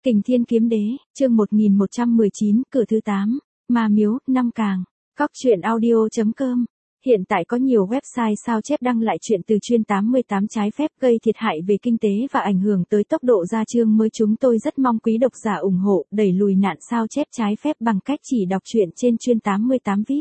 Kình Thiên Kiếm Đế, chương 1119, cửa thứ 8, Ma Miếu, Năm Càng, cóc.audio.com. Hiện tại có nhiều website sao chép đăng lại chuyện từ chuyên 88 trái phép gây thiệt hại về kinh tế và ảnh hưởng tới tốc độ ra chương mới. Chúng tôi rất mong quý độc giả ủng hộ, đẩy lùi nạn sao chép trái phép bằng cách chỉ đọc truyện trên chuyên 88 VIP.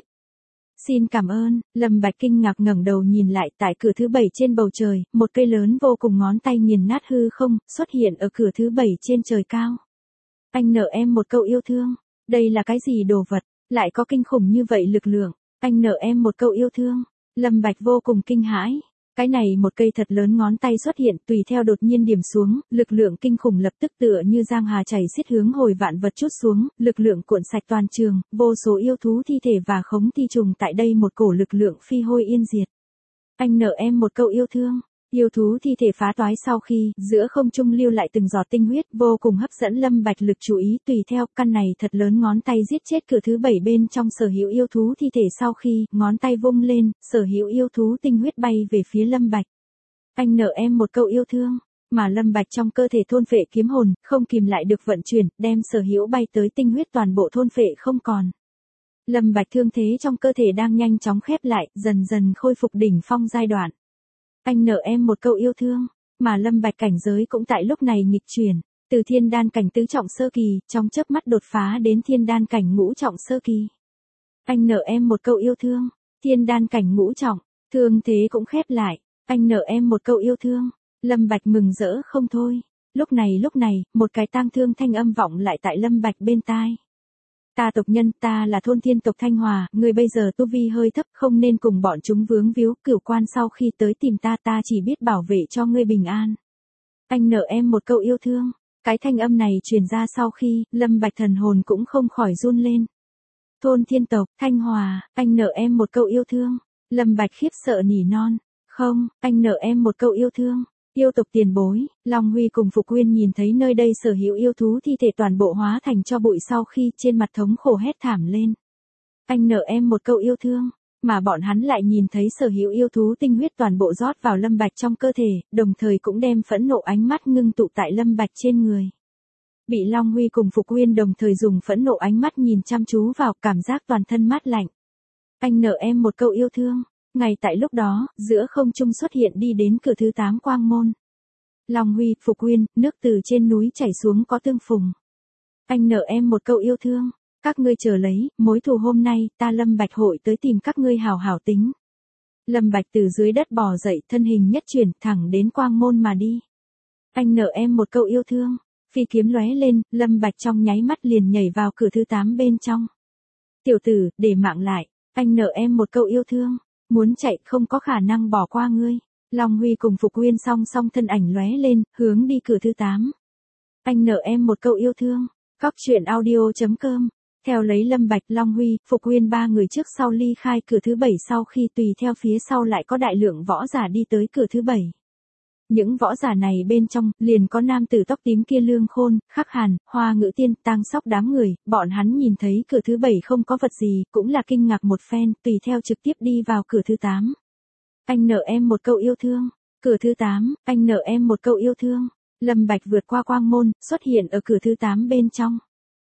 Xin cảm ơn. Lâm Bạch kinh ngạc ngẩng đầu nhìn lại, tại cửa thứ 7 trên bầu trời, một cây lớn vô cùng ngón tay nghiền nát hư không, xuất hiện ở cửa thứ 7 trên trời cao. Anh nợ em một câu yêu thương. Đây là cái gì đồ vật, lại có kinh khủng như vậy lực lượng. Anh nợ em một câu yêu thương. Lâm Bạch vô cùng kinh hãi. Cái này một cây thật lớn ngón tay xuất hiện, tùy theo đột nhiên điểm xuống, lực lượng kinh khủng lập tức tựa như giang hà chảy xiết hướng hồi vạn vật chút xuống, lực lượng cuộn sạch toàn trường, vô số yêu thú thi thể và khống thi trùng tại đây một cổ lực lượng phi hôi yên diệt. Anh nợ em một câu yêu thương. Yêu thú thi thể phá toái sau khi, giữa không trung lưu lại từng giọt tinh huyết, vô cùng hấp dẫn Lâm Bạch lực chú ý. Tùy theo, căn này thật lớn ngón tay giết chết cửa thứ 7 bên trong sở hữu yêu thú thi thể. Sau khi, ngón tay vung lên, sở hữu yêu thú tinh huyết bay về phía Lâm Bạch. Anh nợ em một câu yêu thương. Mà Lâm Bạch trong cơ thể thôn phệ kiếm hồn, không kìm lại được vận chuyển, đem sở hữu bay tới tinh huyết toàn bộ thôn phệ không còn. Lâm Bạch thương thế trong cơ thể đang nhanh chóng khép lại, dần dần khôi phục đỉnh phong giai đoạn. Anh nợ em một câu yêu thương, mà Lâm Bạch cảnh giới cũng tại lúc này nghịch chuyển, từ thiên đan cảnh tứ trọng sơ kỳ, trong chớp mắt đột phá đến thiên đan cảnh ngũ trọng sơ kỳ. Anh nợ em một câu yêu thương, thiên đan cảnh ngũ trọng, thương thế cũng khép lại, anh nợ em một câu yêu thương. Lâm Bạch mừng rỡ không thôi. Lúc này, một cái tang thương thanh âm vọng lại tại Lâm Bạch bên tai. Ta tộc nhân, ta là thôn thiên tộc Thanh Hòa, người bây giờ tu vi hơi thấp, không nên cùng bọn chúng vướng víu. Cửu quan sau khi tới tìm ta, ta chỉ biết bảo vệ cho ngươi bình an. Anh nợ em một câu yêu thương. Cái thanh âm này truyền ra sau khi, Lâm Bạch thần hồn cũng không khỏi run lên. Thôn thiên tộc Thanh Hòa, anh nợ em một câu yêu thương. Lâm Bạch khiếp sợ nỉ non. Không, anh nợ em một câu yêu thương. Yêu tộc tiền bối. Long Huy cùng Phục Uyên nhìn thấy nơi đây sở hữu yêu thú thi thể toàn bộ hóa thành cho bụi sau khi, trên mặt thống khổ hét thảm lên. Anh nợ em một câu yêu thương. Mà bọn hắn lại nhìn thấy sở hữu yêu thú tinh huyết toàn bộ rót vào Lâm Bạch trong cơ thể, đồng thời cũng đem phẫn nộ ánh mắt ngưng tụ tại Lâm Bạch trên người. Bị Long Huy cùng Phục Uyên đồng thời dùng phẫn nộ ánh mắt nhìn chăm chú vào, cảm giác toàn thân mát lạnh. Anh nợ em một câu yêu thương. Ngay tại lúc đó, giữa không trung xuất hiện đi đến cửa thứ 8 quang môn. Long Huy, Phục Uyên, nước từ trên núi chảy xuống có tương phùng. Anh nợ em một câu yêu thương. Các ngươi chờ lấy, mối thù hôm nay, ta Lâm Bạch hội tới tìm các ngươi hảo hảo tính. Lâm Bạch từ dưới đất bò dậy, thân hình nhất chuyển, thẳng đến quang môn mà đi. Anh nợ em một câu yêu thương. Phi kiếm lóe lên, Lâm Bạch trong nháy mắt liền nhảy vào cửa thứ 8 bên trong. Tiểu tử, để mạng lại. Anh nợ em một câu yêu thương. Muốn chạy không có khả năng bỏ qua ngươi. Long Huy cùng Phục Uyên song song thân ảnh lóe lên, hướng đi cửa thứ 8. Anh nợ em một câu yêu thương. cóc.audio.com. Theo lấy Lâm Bạch, Long Huy, Phục Uyên ba người trước sau ly khai cửa thứ 7 sau khi tùy theo phía sau lại có đại lượng võ giả đi tới cửa thứ 7. Những võ giả này bên trong, liền có nam tử tóc tím kia Lương Khôn, Khắc Hàn, Hoa Ngữ Tiên, Tang Sóc đám người. Bọn hắn nhìn thấy cửa thứ 7 không có vật gì, cũng là kinh ngạc một phen, tùy theo trực tiếp đi vào cửa thứ 8. Anh nợ em một câu yêu thương. Cửa thứ 8, anh nợ em một câu yêu thương. Lâm Bạch vượt qua quang môn, xuất hiện ở cửa thứ 8 bên trong.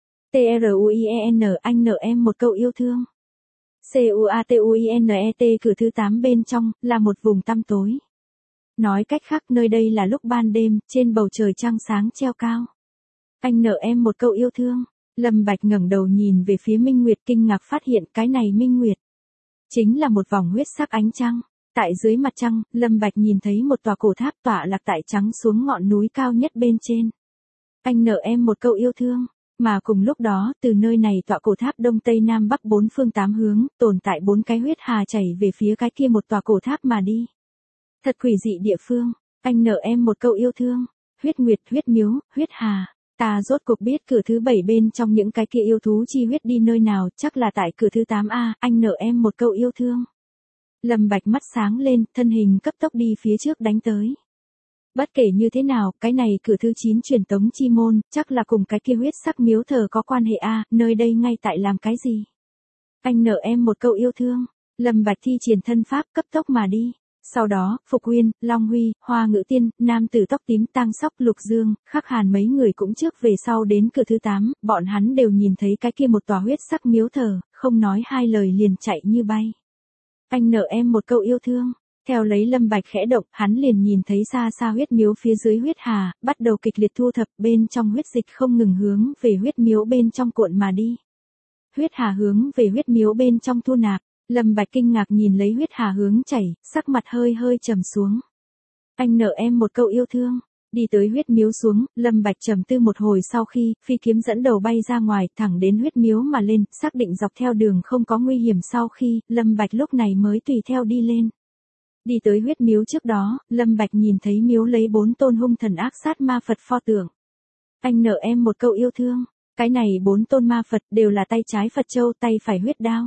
TRUIEN, anh nợ em một câu yêu thương. CUATUINET, cửa thứ 8 bên trong, là một vùng tăm tối. Nói cách khác, nơi đây là lúc ban đêm, trên bầu trời trăng sáng treo cao. Anh nợ em một câu yêu thương. Lâm Bạch ngẩng đầu nhìn về phía Minh Nguyệt, kinh ngạc phát hiện cái này Minh Nguyệt chính là một vòng huyết sắc ánh trăng. Tại dưới mặt trăng, Lâm Bạch nhìn thấy một tòa cổ tháp tọa lạc tại trắng xuống ngọn núi cao nhất bên trên. Anh nợ em một câu yêu thương. Mà cùng lúc đó, từ nơi này tọa cổ tháp đông tây nam bắc bốn phương tám hướng, tồn tại 4 cái huyết hà chảy về phía cái kia một tòa cổ tháp mà đi. Thật quỷ dị địa phương. Anh nợ em một câu yêu thương. Huyết nguyệt, huyết miếu, huyết hà. Ta rốt cuộc biết cửa thứ 7 bên trong những cái kia yêu thú chi huyết đi nơi nào, chắc là tại cửa thứ 8A. Anh nợ em một câu yêu thương. Lâm Bạch mắt sáng lên, thân hình cấp tốc đi phía trước đánh tới. Bất kể như thế nào, cái này cửa thứ 9 truyền tống chi môn, chắc là cùng cái kia huyết sắc miếu thờ có quan hệ a. Nơi đây ngay tại làm cái gì? Anh nợ em một câu yêu thương. Lâm Bạch thi triển thân pháp cấp tốc mà đi. Sau đó, Phục Uyên, Long Huy, Hoa Ngữ Tiên, nam tử tóc tím Tang Sóc, Lục Dương, Khắc Hàn mấy người cũng trước về sau đến cửa thứ 8, bọn hắn đều nhìn thấy cái kia một tòa huyết sắc miếu thờ, không nói hai lời liền chạy như bay. Anh nợ em một câu yêu thương. Theo lấy Lâm Bạch khẽ động, hắn liền nhìn thấy xa xa huyết miếu phía dưới huyết hà, bắt đầu kịch liệt thu thập, bên trong huyết dịch không ngừng hướng về huyết miếu bên trong cuộn mà đi. Huyết hà hướng về huyết miếu bên trong thu nạp. Lâm Bạch kinh ngạc nhìn lấy huyết hà hướng chảy, sắc mặt hơi hơi trầm xuống. Anh nợ em một câu yêu thương. Đi tới huyết miếu xuống, Lâm Bạch trầm tư một hồi sau khi, phi kiếm dẫn đầu bay ra ngoài, thẳng đến huyết miếu mà lên, xác định dọc theo đường không có nguy hiểm sau khi, Lâm Bạch lúc này mới tùy theo đi lên. Đi tới huyết miếu trước đó, Lâm Bạch nhìn thấy miếu lấy 4 tôn hung thần ác sát ma Phật pho tượng. Anh nợ em một câu yêu thương. Cái này 4 tôn ma Phật đều là tay trái Phật châu, tay phải huyết đao.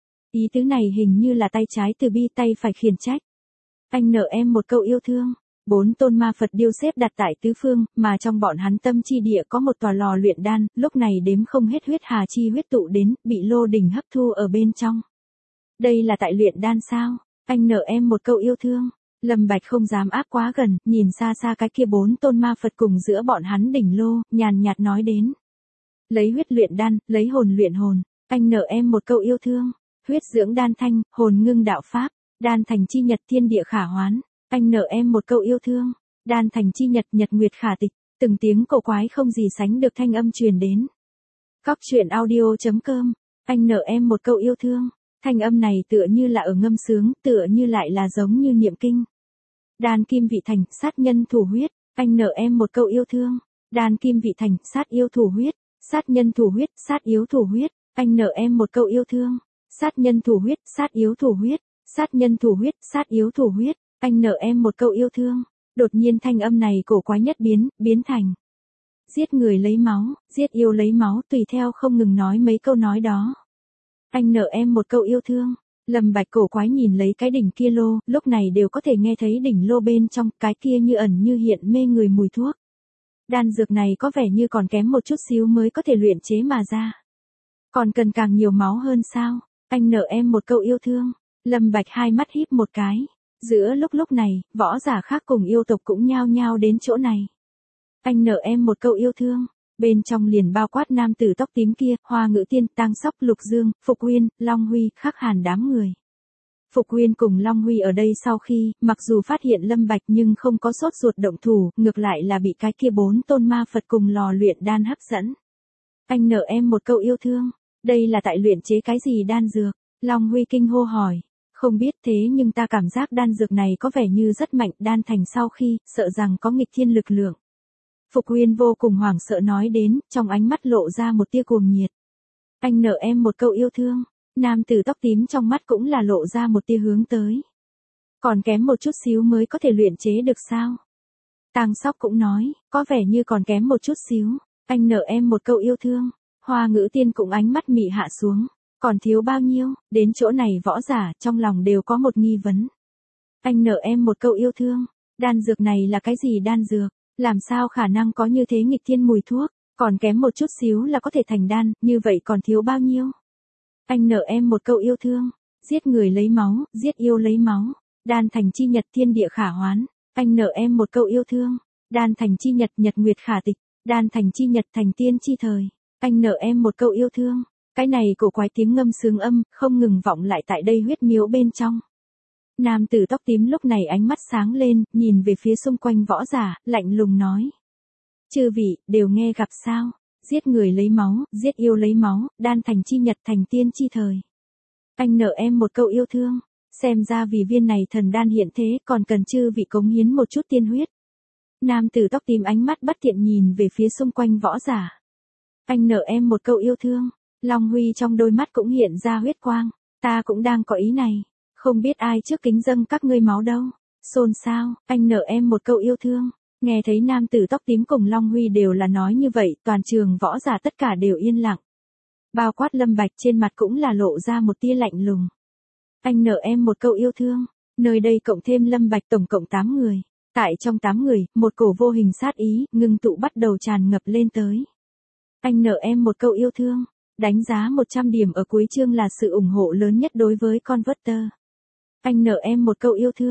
Ý tứ này hình như là tay trái từ bi, tay phải khiển trách. Anh nợ em một câu yêu thương. 4 tôn ma Phật điêu xếp đặt tại tứ phương, mà trong bọn hắn tâm chi địa có một tòa lò luyện đan, lúc này đếm không hết huyết hà chi huyết tụ đến, bị lô đỉnh hấp thu ở bên trong. Đây là tại luyện đan sao? Anh nợ em một câu yêu thương. Lâm Bạch không dám áp quá gần, nhìn xa xa cái kia 4 tôn ma Phật cùng giữa bọn hắn đỉnh lô, nhàn nhạt nói đến. Lấy huyết luyện đan, lấy hồn luyện hồn. Anh nợ em một câu yêu thương. Huyết dưỡng đan thanh, hồn ngưng đạo pháp. Đan thành chi nhật thiên địa khả hoán. Anh nợ em một câu yêu thương. Đan thành chi nhật nhật nguyệt khả tịch. Từng tiếng cổ quái không gì sánh được thanh âm truyền đến. Cóc truyện audio.com. Anh nợ em một câu yêu thương. Thanh âm này tựa như là ở ngâm sướng, tựa như lại là giống như niệm kinh. Đan kim vị thành, sát nhân thủ huyết. Anh nợ em một câu yêu thương. Đan kim vị thành, sát yêu thủ huyết. Sát nhân thủ huyết, sát yếu thủ huyết. Anh nợ em một câu yêu thương. Sát nhân thủ huyết, sát yếu thủ huyết. Sát nhân thủ huyết, sát yếu thủ huyết. Anh nợ em một câu yêu thương. Đột nhiên thanh âm này cổ quái nhất biến thành. Giết người lấy máu, giết yêu lấy máu, tùy theo không ngừng nói mấy câu nói đó. Anh nợ em một câu yêu thương. Lâm Bạch cổ quái nhìn lấy cái đỉnh kia lô, lúc này đều có thể nghe thấy đỉnh lô bên trong, cái kia như ẩn như hiện mê người mùi thuốc. Đan dược này có vẻ như còn kém một chút xíu mới có thể luyện chế mà ra. Còn cần càng nhiều máu hơn sao? Anh nợ em một câu yêu thương. Lâm Bạch hai mắt híp một cái. Giữa lúc này, võ giả khác cùng yêu tộc cũng nhao nhao đến chỗ này. Anh nợ em một câu yêu thương. Bên trong liền bao quát nam tử tóc tím kia, Hoa Ngữ Tiên, Tang Sóc, Lục Dương, Phục Uyên, Long Huy, Khắc Hàn đám người. Phục Uyên cùng Long Huy ở đây sau khi, mặc dù phát hiện Lâm Bạch nhưng không có sốt ruột động thủ, ngược lại là bị cái kia 4 tôn ma Phật cùng lò luyện đan hấp dẫn. Anh nợ em một câu yêu thương. Đây là tại luyện chế cái gì đan dược? Long Huy kinh hô hỏi. Không biết thế nhưng ta cảm giác đan dược này có vẻ như rất mạnh, đan thành sau khi, sợ rằng có nghịch thiên lực lượng. Phục Uyên vô cùng hoảng sợ nói đến, trong ánh mắt lộ ra một tia cuồng nhiệt. Anh nợ em một câu yêu thương. Nam tử tóc tím trong mắt cũng là lộ ra một tia hướng tới. Còn kém một chút xíu mới có thể luyện chế được sao? Tang Sóc cũng nói, có vẻ như còn kém một chút xíu. Anh nợ em một câu yêu thương. Hoa Ngữ Tiên cũng ánh mắt mị hạ xuống. Còn thiếu bao nhiêu? Đến chỗ này võ giả trong lòng đều có một nghi vấn. Anh nợ em một câu yêu thương. Đan dược này là cái gì đan dược? Làm sao khả năng có như thế nghịch thiên mùi thuốc? Còn kém một chút xíu là có thể thành đan, như vậy còn thiếu bao nhiêu? Anh nợ em một câu yêu thương. Giết người lấy máu, giết yêu lấy máu. Đan thành chi nhật thiên địa khả hoán. Anh nợ em một câu yêu thương. Đan thành chi nhật nhật nguyệt khả tịch. Đan thành chi nhật thành tiên chi thời. Anh nợ em một câu yêu thương. Cái này cổ quái tiếng ngâm sướng âm, không ngừng vọng lại tại đây huyết miếu bên trong. Nam tử tóc tím lúc này ánh mắt sáng lên, nhìn về phía xung quanh võ giả, lạnh lùng nói. Chư vị, đều nghe gặp sao? Giết người lấy máu, giết yêu lấy máu, đan thành chi nhật thành tiên chi thời. Anh nợ em một câu yêu thương. Xem ra vì viên này thần đan hiện thế còn cần chư vị cống hiến một chút tiên huyết. Nam tử tóc tím ánh mắt bất thiện nhìn về phía xung quanh võ giả. Anh nợ em một câu yêu thương. Long Huy trong đôi mắt cũng hiện ra huyết quang. Ta cũng đang có ý này. Không biết ai trước kính dâng các ngươi máu đâu. Xôn xao, anh nợ em một câu yêu thương. Nghe thấy nam tử tóc tím cùng Long Huy đều là nói như vậy, toàn trường võ giả tất cả đều yên lặng. Bao quát Lâm Bạch trên mặt cũng là lộ ra một tia lạnh lùng. Anh nợ em một câu yêu thương. Nơi đây cộng thêm Lâm Bạch tổng cộng 8 người. Tại trong 8 người, một cổ vô hình sát ý, ngưng tụ bắt đầu tràn ngập lên tới. Anh nợ em một câu yêu thương. Đánh giá 100 điểm ở cuối chương là sự ủng hộ lớn nhất đối với Converter. Anh nợ em một câu yêu thương.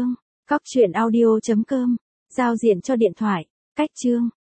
Cóc truyện audio.com. Giao diện cho điện thoại. Cách chương.